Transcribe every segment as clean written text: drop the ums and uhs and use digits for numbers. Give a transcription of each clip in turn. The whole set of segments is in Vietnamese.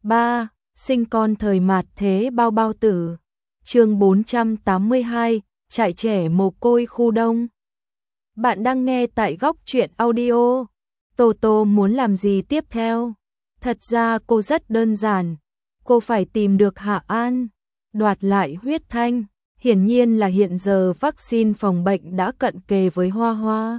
3. Sinh con thời mạt thế bao bao tử. Chương 482, trại trẻ mồ côi khu đông. Bạn đang nghe tại Góc Truyện Audio. Tô Tô muốn làm gì tiếp theo? Thật ra cô rất đơn giản. Cô phải tìm được Hạ An, đoạt lại huyết thanh. Hiển nhiên là hiện giờ vaccine phòng bệnh đã cận kề với Hoa Hoa.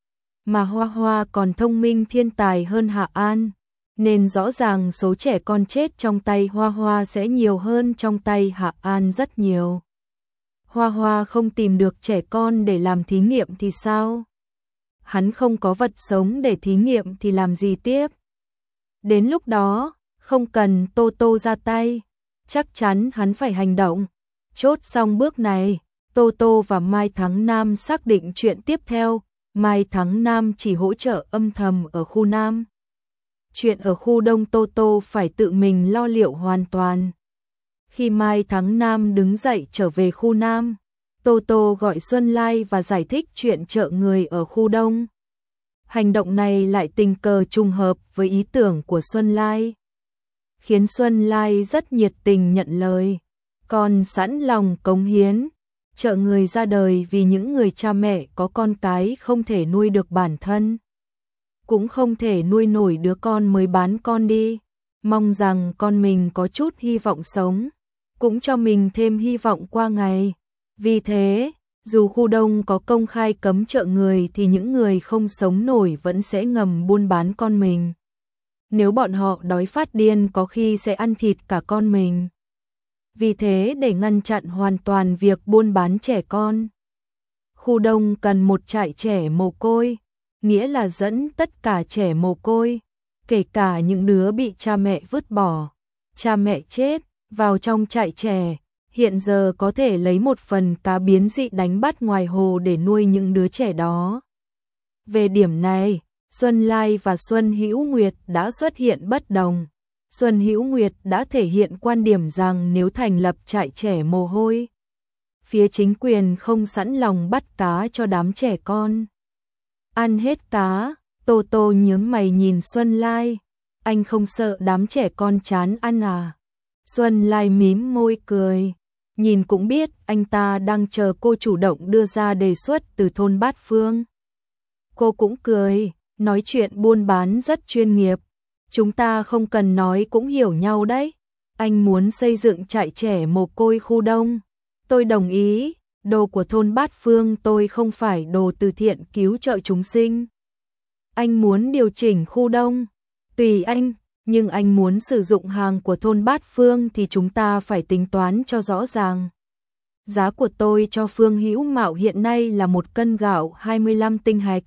Mà Hoa Hoa còn thông minh thiên tài hơn Hạ An, nên rõ ràng số trẻ con chết trong tay Hoa Hoa sẽ nhiều hơn trong tay Hạ An rất nhiều. Hoa Hoa không tìm được trẻ con để làm thí nghiệm thì sao? Hắn không có vật sống để thí nghiệm thì làm gì tiếp? Đến lúc đó, không cần Tô Tô ra tay, chắc chắn hắn phải hành động. Chốt xong bước này, Tô Tô và Mai Thắng Nam xác định chuyện tiếp theo. Mai Thắng Nam chỉ hỗ trợ âm thầm ở khu Nam. Chuyện ở khu Đông Tô Tô phải tự mình lo liệu hoàn toàn. Khi Mai Thắng Nam đứng dậy trở về khu Nam, Tô Tô gọi Xuân Lai và giải thích chuyện trợ người ở khu Đông. Hành động này lại tình cờ trùng hợp với ý tưởng của Xuân Lai, khiến Xuân Lai rất nhiệt tình nhận lời, còn sẵn lòng cống hiến, trợ người ra đời vì những người cha mẹ có con cái không thể nuôi được bản thân, cũng không thể nuôi nổi đứa con mới bán con đi, mong rằng con mình có chút hy vọng sống, cũng cho mình thêm hy vọng qua ngày. Vì thế, dù khu Đông có công khai cấm trợ người thì những người không sống nổi vẫn sẽ ngầm buôn bán con mình. Nếu bọn họ đói phát điên có khi sẽ ăn thịt cả con mình. Vì thế để ngăn chặn hoàn toàn việc buôn bán trẻ con, khu Đông cần một trại trẻ mồ côi, nghĩa là dẫn tất cả trẻ mồ côi, kể cả những đứa bị cha mẹ vứt bỏ, cha mẹ chết, vào trong trại trẻ. Hiện giờ có thể lấy một phần cá biến dị đánh bắt ngoài hồ để nuôi những đứa trẻ đó. Về điểm này, Xuân Lai và Xuân Hữu Nguyệt đã xuất hiện bất đồng. Xuân Hữu Nguyệt đã thể hiện quan điểm rằng nếu thành lập trại trẻ mồ côi, phía chính quyền không sẵn lòng bắt cá cho đám trẻ con. Ăn hết cá, Tô Tô nhướng mày nhìn Xuân Lai, anh không sợ đám trẻ con chán ăn à? Xuân Lai mím môi cười, nhìn cũng biết anh ta đang chờ cô chủ động đưa ra đề xuất từ thôn Bát Phương. Cô cũng cười, nói chuyện buôn bán rất chuyên nghiệp. Chúng ta không cần nói cũng hiểu nhau đấy. Anh muốn xây dựng trại trẻ mồ côi khu Đông. Tôi đồng ý, đồ của thôn Bát Phương tôi không phải đồ từ thiện cứu trợ chúng sinh. Anh muốn điều chỉnh khu Đông, tùy anh, nhưng anh muốn sử dụng hàng của thôn Bát Phương thì chúng ta phải tính toán cho rõ ràng. Giá của tôi cho Phương Hữu Mạo hiện nay là 1 cân gạo 25 tinh hạch.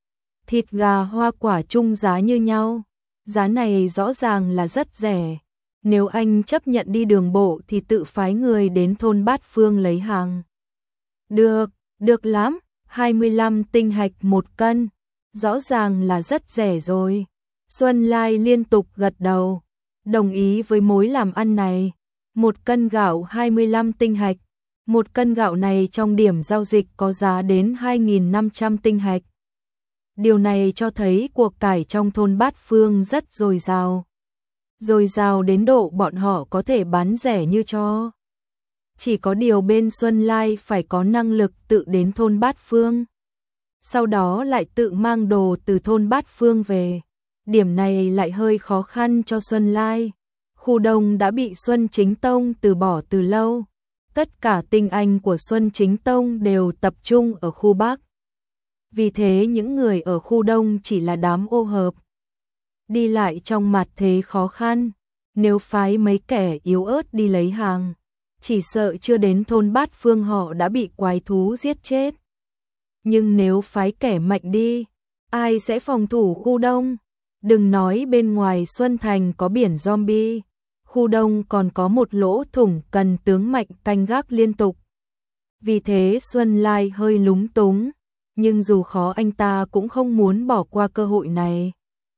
Thịt gà hoa quả chung giá như nhau. Giá này rõ ràng là rất rẻ. Nếu anh chấp nhận đi đường bộ thì tự phái người đến thôn Bát Phương lấy hàng. Được, được lắm, 25 tinh hạch 1 cân. Rõ ràng là rất rẻ rồi. Xuân Lai liên tục gật đầu, đồng ý với mối làm ăn này. 1 cân gạo 25 tinh hạch. 1 cân gạo này trong điểm giao dịch có giá đến 2.500 tinh hạch. Điều này cho thấy cuộc cải trong thôn Bát Phương rất dồi dào. Dồi dào đến độ bọn họ có thể bán rẻ như cho. Chỉ có điều bên Xuân Lai phải có năng lực tự đến thôn Bát Phương, sau đó lại tự mang đồ từ thôn Bát Phương về. Điểm này lại hơi khó khăn cho Xuân Lai. Khu Đông đã bị Xuân Chính Tông từ bỏ từ lâu. Tất cả tinh anh của Xuân Chính Tông đều tập trung ở khu Bắc. Vì thế những người ở khu Đông chỉ là đám ô hợp, đi lại trong mặt thế khó khăn. Nếu phái mấy kẻ yếu ớt đi lấy hàng, chỉ sợ chưa đến thôn Bát Phương họ đã bị quái thú giết chết. Nhưng nếu phái kẻ mạnh đi, ai sẽ phòng thủ khu Đông? Đừng nói bên ngoài Xuân Thành có biển zombie, khu Đông còn có một lỗ thủng cần tướng mạnh canh gác liên tục. Vì thế Xuân Lai hơi lúng túng, nhưng dù khó anh ta cũng không muốn bỏ qua cơ hội này.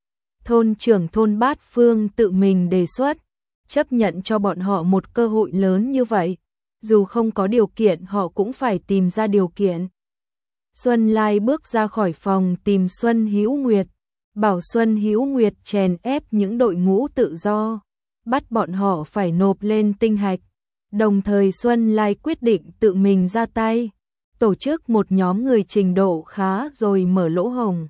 Thôn trưởng thôn Bát Phương tự mình đề xuất, chấp nhận cho bọn họ một cơ hội lớn như vậy, dù không có điều kiện họ cũng phải tìm ra điều kiện. Xuân Lai bước ra khỏi phòng tìm Xuân Hữu Nguyệt, bảo Xuân Hữu Nguyệt chèn ép những đội ngũ tự do, bắt bọn họ phải nộp lên tinh hạch. Đồng thời Xuân Lai quyết định tự mình ra tay, tổ chức một nhóm người trình độ khá rồi mở lỗ hổng,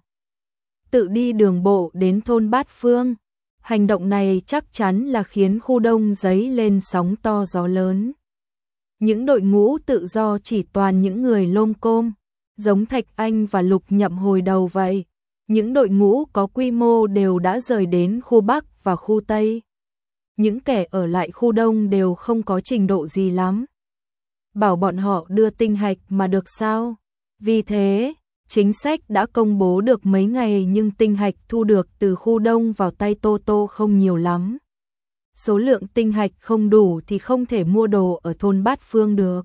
tự đi đường bộ đến thôn Bát Phương. Hành động này chắc chắn là khiến khu đông dấy lên sóng to gió lớn. Những đội ngũ tự do chỉ toàn những người lôm côm, giống Thạch Anh và Lục Nhậm hồi đầu vậy. Những đội ngũ có quy mô đều đã rời đến khu Bắc và khu Tây. Những kẻ ở lại khu Đông đều không có trình độ gì lắm. Bảo bọn họ đưa tinh hạch mà được sao? Vì thế, chính sách đã công bố được mấy ngày nhưng tinh hạch thu được từ khu Đông vào tay Tô Tô không nhiều lắm. Số lượng tinh hạch không đủ thì không thể mua đồ ở thôn Bát Phương được.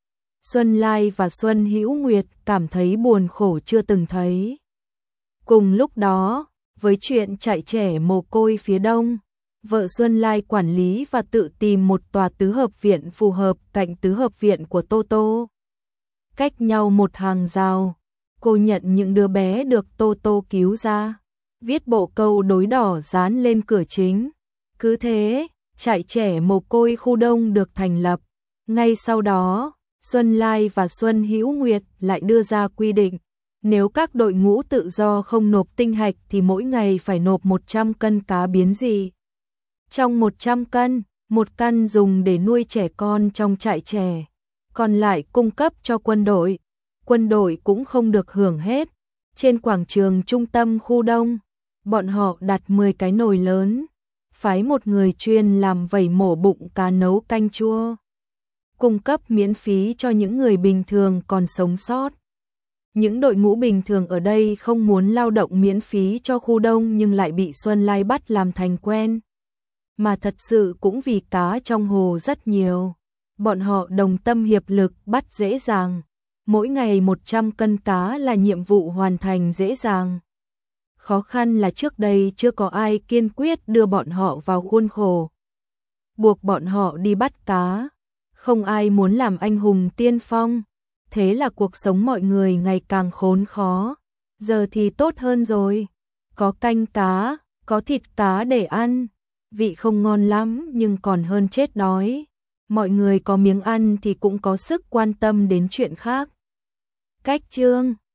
Xuân Lai và Xuân Hữu Nguyệt cảm thấy buồn khổ chưa từng thấy. Cùng lúc đó, với chuyện chạy trẻ mồ côi phía Đông, vợ Xuân Lai quản lý và tự tìm một tòa tứ hợp viện phù hợp cạnh tứ hợp viện của Tô Tô. Cách nhau một hàng rào, cô nhận những đứa bé được Tô Tô cứu ra, viết bộ câu đối đỏ dán lên cửa chính. Cứ thế, trại trẻ mồ côi khu Đông được thành lập. Ngay sau đó, Xuân Lai và Xuân Hữu Nguyệt lại đưa ra quy định, nếu các đội ngũ tự do không nộp tinh hạch thì mỗi ngày phải nộp 100 cân cá biến dị. Trong 100 cân, 1 cân dùng để nuôi trẻ con trong trại trẻ, còn lại cung cấp cho quân đội. Quân đội cũng không được hưởng hết. Trên quảng trường trung tâm khu Đông, bọn họ đặt 10 cái nồi lớn, phái một người chuyên làm vẩy mổ bụng cá nấu canh chua, cung cấp miễn phí cho những người bình thường còn sống sót. Những đội ngũ bình thường ở đây không muốn lao động miễn phí cho khu Đông nhưng lại bị Xuân Lai bắt làm thành quen. Mà thật sự cũng vì cá trong hồ rất nhiều. Bọn họ đồng tâm hiệp lực bắt dễ dàng. Mỗi ngày 100 cân cá là nhiệm vụ hoàn thành dễ dàng. Khó khăn là trước đây chưa có ai kiên quyết đưa bọn họ vào khuôn khổ, buộc bọn họ đi bắt cá. Không ai muốn làm anh hùng tiên phong. Thế là cuộc sống mọi người ngày càng khốn khó. Giờ thì tốt hơn rồi. Có canh cá, có thịt cá để ăn. Vị không ngon lắm nhưng còn hơn chết đói. Mọi người có miếng ăn thì cũng có sức quan tâm đến chuyện khác. Cách chương